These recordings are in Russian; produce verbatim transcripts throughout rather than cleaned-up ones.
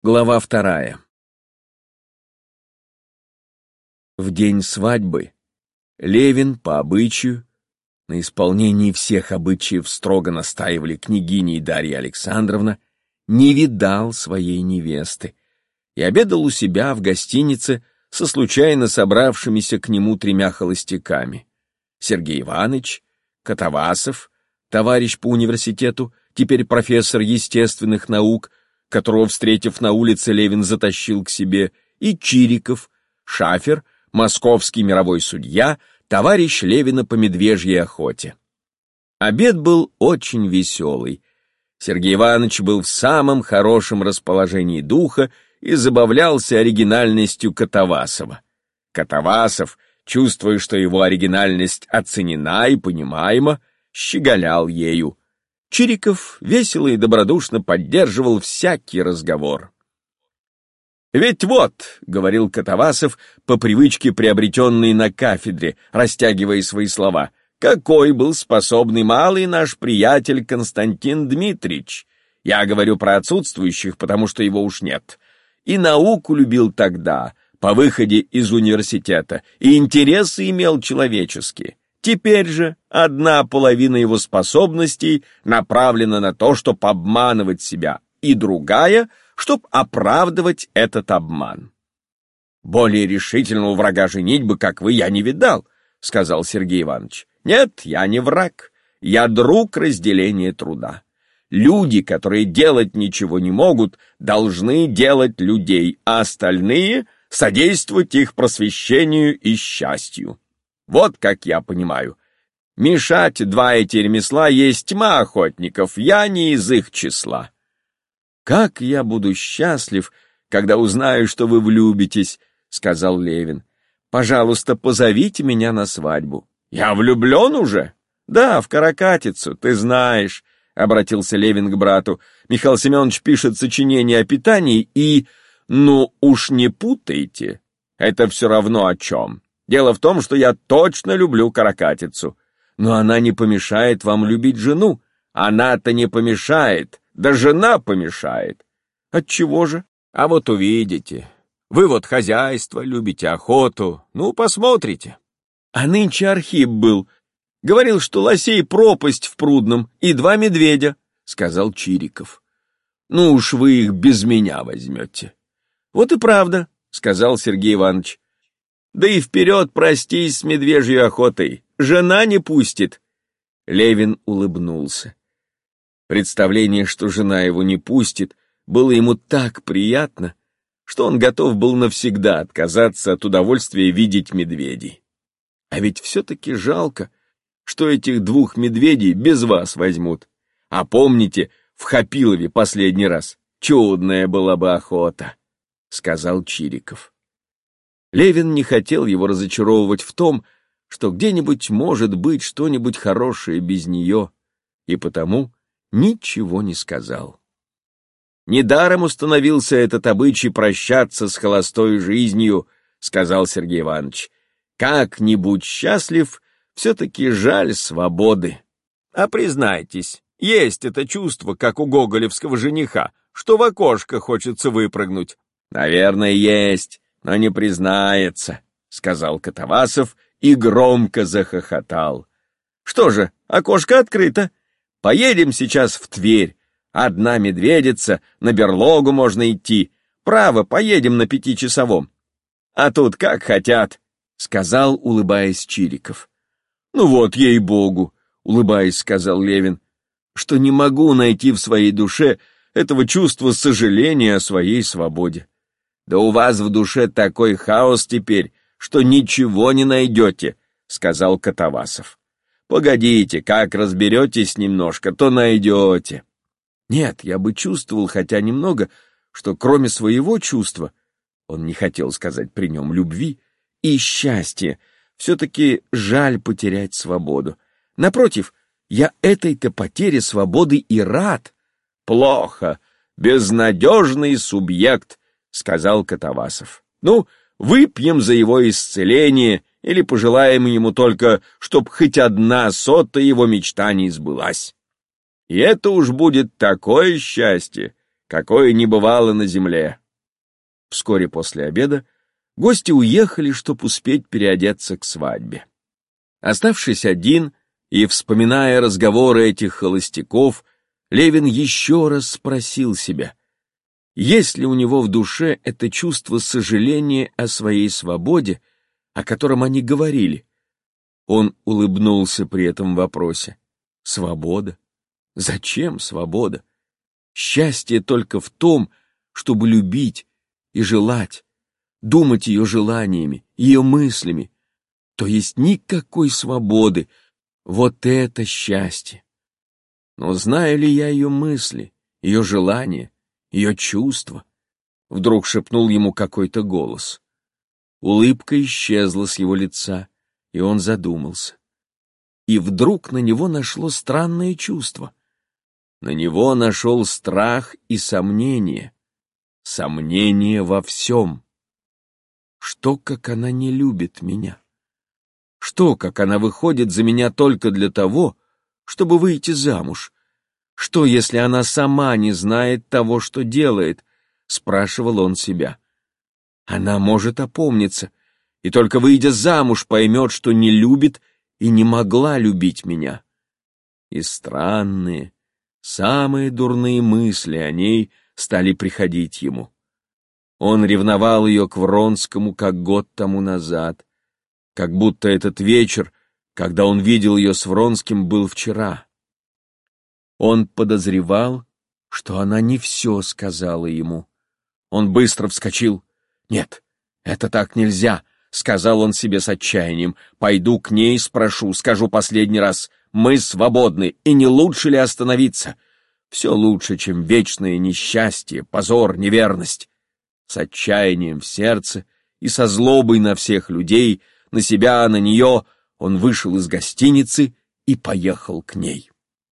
Глава вторая. В день свадьбы Левин, по обычаю, на исполнении всех обычаев строго настаивали княгиня и Дарья Александровна, не видал своей невесты и обедал у себя в гостинице со случайно собравшимися к нему тремя холостяками: Сергей Иванович, Катавасов, товарищ по университету, теперь профессор естественных наук, которого, встретив на улице, Левин затащил к себе, и Чириков, шафер, московский мировой судья, товарищ Левина по медвежьей охоте. Обед был очень веселый. Сергей Иванович был в самом хорошем расположении духа и забавлялся оригинальностью Катавасова. Катавасов, чувствуя, что его оригинальность оценена и понимаема, щеголял ею. Чириков весело и добродушно поддерживал всякий разговор. «Ведь вот», — говорил Катавасов, по привычке приобретенной на кафедре, растягивая свои слова, «какой был способный малый наш приятель Константин Дмитриевич. Я говорю про отсутствующих, потому что его уж нет. И науку любил тогда, по выходе из университета, и интересы имел человеческие. Теперь же одна половина его способностей направлена на то, чтобы обманывать себя, и другая, чтобы оправдывать этот обман». «Более решительного врага женитьбы, как вы, я не видал», — сказал Сергей Иванович. «Нет, я не враг, я друг разделения труда. Люди, которые делать ничего не могут, должны делать людей, а остальные — содействовать их просвещению и счастью. Вот как я понимаю. Мешать два эти ремесла есть тьма охотников, я не из их числа». «Как я буду счастлив, когда узнаю, что вы влюбитесь», — сказал Левин. «Пожалуйста, позовите меня на свадьбу». «Я влюблен уже?» «Да, в каракатицу, ты знаешь», — обратился Левин к брату. «Михаил Семенович пишет сочинение о питании и... Ну, уж не путайте. Это все равно о чем. Дело в том, что я точно люблю каракатицу. Но она не помешает вам любить жену. Она-то не помешает, да жена помешает». «Отчего же?» «А вот увидите. Вы вот хозяйство любите, охоту. Ну, посмотрите». «А нынче Архип был. Говорил, что лосей пропасть в Прудном и два медведя», — сказал Чириков. «Ну уж вы их без меня возьмете». «Вот и правда», — сказал Сергей Иванович. «Да и вперед простись с медвежьей охотой. Жена не пустит». Левин улыбнулся. Представление, что жена его не пустит, было ему так приятно, что он готов был навсегда отказаться от удовольствия видеть медведей. А ведь все-таки жалко, что этих двух медведей без вас возьмут. А помните, в Хапилове последний раз чудная была бы охота, — сказал Чириков. Левин не хотел его разочаровывать в том, что где-нибудь может быть что-нибудь хорошее без нее, и потому ничего не сказал. «Недаром установился этот обычай прощаться с холостой жизнью», — сказал Сергей Иванович. «Как-нибудь счастлив, все-таки жаль свободы. А признайтесь, есть это чувство, как у гоголевского жениха, что в окошко хочется выпрыгнуть». «Наверное, есть, но не признается», — сказал Катавасов и громко захохотал. «Что же, окошко открыто. Поедем сейчас в Тверь. Одна медведица, на берлогу можно идти. Право, поедем на пятичасовом. А тут как хотят», — сказал, улыбаясь Чириков. «Ну вот, ей-богу», — улыбаясь, сказал Левин, «что не могу найти в своей душе этого чувства сожаления о своей свободе». «Да у вас в душе такой хаос теперь, что ничего не найдете», — сказал Катавасов. «Погодите, как разберетесь немножко, то найдете». «Нет, я бы чувствовал хотя немного, что кроме своего чувства, он не хотел сказать при нем любви, и счастья, все-таки жаль потерять свободу. Напротив, я этой-то потере свободы и рад». «Плохо, безнадежный субъект», — сказал Катавасов. «Ну, выпьем за его исцеление или пожелаем ему только, чтоб хоть одна сота его мечтаний сбылась. И это уж будет такое счастье, какое не бывало на земле». Вскоре после обеда гости уехали, чтобы успеть переодеться к свадьбе. Оставшись один и вспоминая разговоры этих холостяков, Левин еще раз спросил себя, есть ли у него в душе это чувство сожаления о своей свободе, о котором они говорили. Он улыбнулся при этом вопросе. Свобода? Зачем свобода? Счастье только в том, чтобы любить и желать, думать ее желаниями, ее мыслями. То есть никакой свободы. Вот это счастье! Но знаю ли я ее мысли, ее желания, ее чувства? Вдруг шепнул ему какой-то голос. Улыбка исчезла с его лица, и он задумался. И вдруг на него нашло странное чувство. На него нашел страх и сомнение. Сомнение во всем. Что, как она не любит меня? Что, как она выходит за меня только для того, чтобы выйти замуж? Что, если она сама не знает того, что делает? Спрашивал он себя. Она может опомниться, и только выйдя замуж поймет, что не любит и не могла любить меня. И странные, самые дурные мысли о ней стали приходить ему. Он ревновал ее к Вронскому, как год тому назад, как будто этот вечер, когда он видел ее с Вронским, был вчера. Он подозревал, что она не все сказала ему. Он быстро вскочил. «Нет, это так нельзя», — сказал он себе с отчаянием. «Пойду к ней, спрошу, скажу последний раз. Мы свободны, и не лучше ли остановиться? Все лучше, чем вечное несчастье, позор, неверность». С отчаянием в сердце и со злобой на всех людей, на себя, на нее, он вышел из гостиницы и поехал к ней.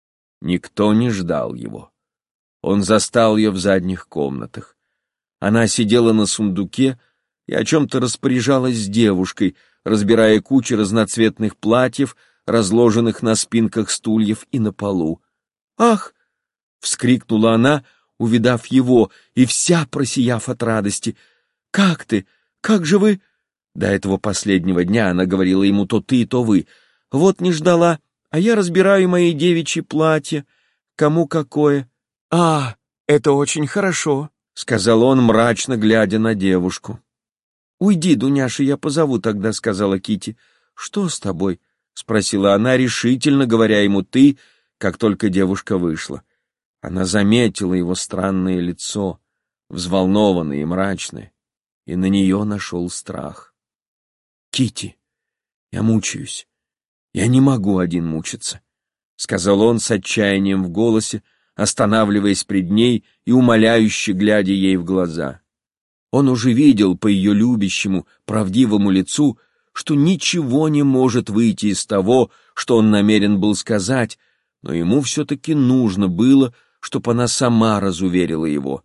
Никто не ждал его. Он застал ее в задних комнатах. Она сидела на сундуке и о чем-то распоряжалась с девушкой, разбирая кучи разноцветных платьев, разложенных на спинках стульев и на полу. «Ах!» — вскрикнула она, увидав его, и вся просияв от радости. «Как ты? Как же вы?» До этого последнего дня она говорила ему то ты, то вы. «Вот не ждала, а я разбираю мои девичьи платья. Кому какое?» «А, это очень хорошо», — сказал он, мрачно глядя на девушку. «Уйди, Дуняша, я позову тогда», — сказала Кити. «Что с тобой?» — спросила она, решительно говоря ему «ты», как только девушка вышла. Она заметила его странное лицо, взволнованное и мрачное, и на нее нашел страх. «Кити, я мучаюсь. Я не могу один мучиться», — сказал он с отчаянием в голосе, останавливаясь пред ней и умоляюще глядя ей в глаза. Он уже видел по ее любящему, правдивому лицу, что ничего не может выйти из того, что он намерен был сказать, но ему все-таки нужно было, чтобы она сама разуверила его.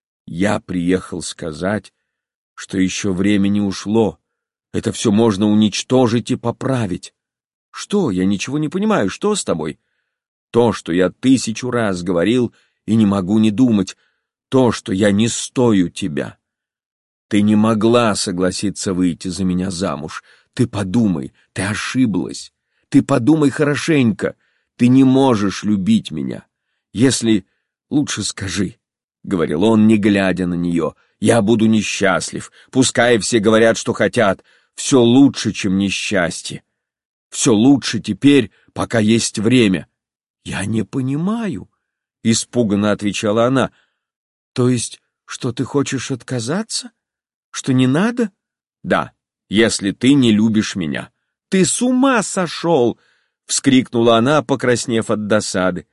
«Я приехал сказать, что еще время не ушло. Это все можно уничтожить и поправить». «Что? Я ничего не понимаю. Что с тобой?» «То, что я тысячу раз говорил и не могу не думать. То, что я не стою тебя. Ты не могла согласиться выйти за меня замуж. Ты подумай, ты ошиблась. Ты подумай хорошенько. Ты не можешь любить меня. Если... Лучше скажи, — говорил он, не глядя на нее, — я буду несчастлив. Пускай все говорят, что хотят. Все лучше, чем несчастье. Все лучше теперь, пока есть время. Я не понимаю, — испуганно отвечала она. То есть, что ты хочешь отказаться? Что не надо? Да, если ты не любишь меня. Ты с ума сошел! — вскрикнула она, покраснев от досады.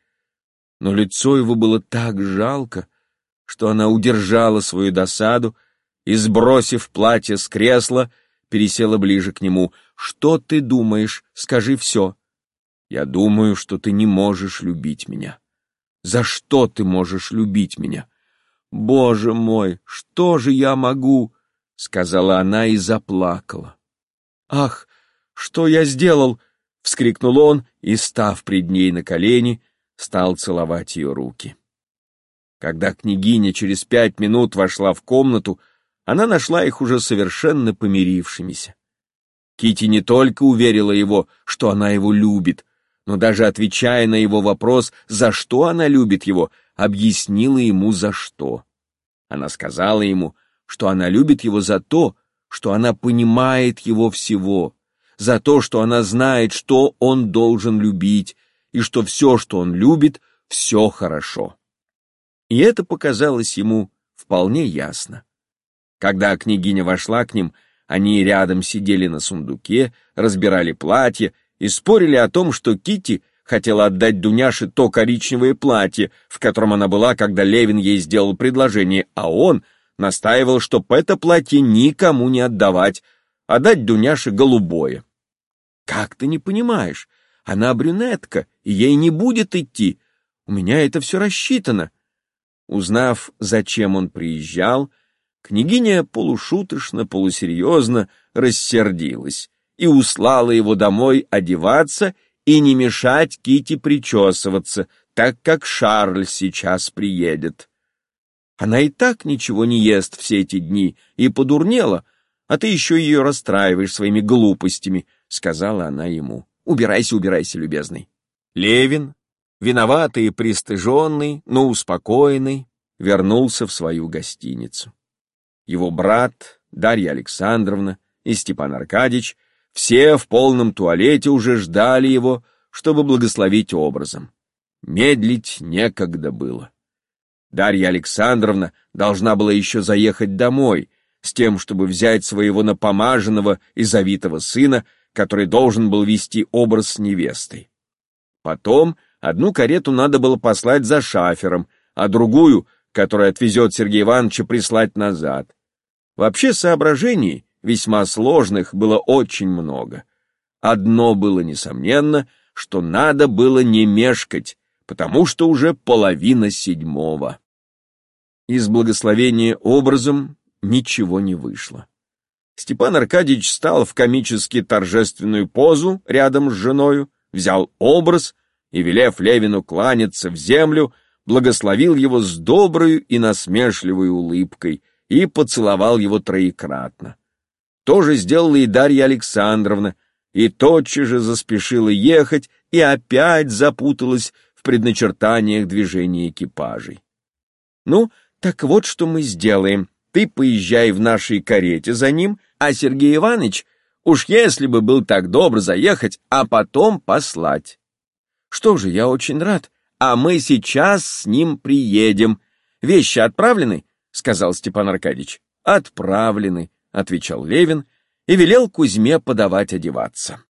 Но лицо его было так жалко, что она удержала свою досаду и, сбросив платье с кресла, пересела ближе к нему. «Что ты думаешь? Скажи все». «Я думаю, что ты не можешь любить меня». «За что ты можешь любить меня?» «Боже мой, что же я могу?» — сказала она и заплакала. «Ах, что я сделал?» — вскрикнул он и, став пред ней на колени, стал целовать ее руки. Когда княгиня через пять минут вошла в комнату, она нашла их уже совершенно помирившимися. Кити не только уверила его, что она его любит, но даже отвечая на его вопрос, за что она любит его, объяснила ему за что. Она сказала ему, что она любит его за то, что она понимает его всего, за то, что она знает, что он должен любить, и что все, что он любит, все хорошо. И это показалось ему вполне ясно. Когда княгиня вошла к ним, они рядом сидели на сундуке, разбирали платье и спорили о том, что Кити хотела отдать Дуняше то коричневое платье, в котором она была, когда Левин ей сделал предложение, а он настаивал, чтоб это платье никому не отдавать, а дать Дуняше голубое. «Как ты не понимаешь? Она брюнетка, и ей не будет идти. У меня это все рассчитано». Узнав, зачем он приезжал, княгиня полушуточно, полусерьезно рассердилась и услала его домой одеваться и не мешать Кити причесываться, так как Шарль сейчас приедет. Она и так ничего не ест все эти дни и подурнела, а ты еще ее расстраиваешь своими глупостями, — сказала она ему. Убирайся, убирайся, любезный. Левин, виноватый и пристыженный, но успокоенный, вернулся в свою гостиницу. Его брат, Дарья Александровна и Степан Аркадьич все в полном туалете уже ждали его, чтобы благословить образом. Медлить некогда было. Дарья Александровна должна была еще заехать домой, с тем, чтобы взять своего напомаженного и завитого сына, который должен был вести образ с невестой. Потом одну карету надо было послать за шафером, а другую, которая отвезет Сергея Ивановича, прислать назад. Вообще соображений, весьма сложных, было очень много. Одно было несомненно, что надо было не мешкать, потому что уже половина седьмого. Из благословения образом ничего не вышло. Степан Аркадьич встал в комически торжественную позу рядом с женою, взял образ и, велев Левину кланяться в землю, благословил его с доброю и насмешливой улыбкой и поцеловал его троекратно. То же сделала и Дарья Александровна, и тотчас же заспешила ехать и опять запуталась в предначертаниях движения экипажей. «Ну, так вот, что мы сделаем. Ты поезжай в нашей карете за ним, а Сергей Иванович, уж если бы был так добр заехать, а потом послать». «Что же, я очень рад, а мы сейчас с ним приедем. Вещи отправлены?» — сказал Степан Аркадьич. «Отправлены», — отвечал Левин и велел Кузьме подавать одеваться.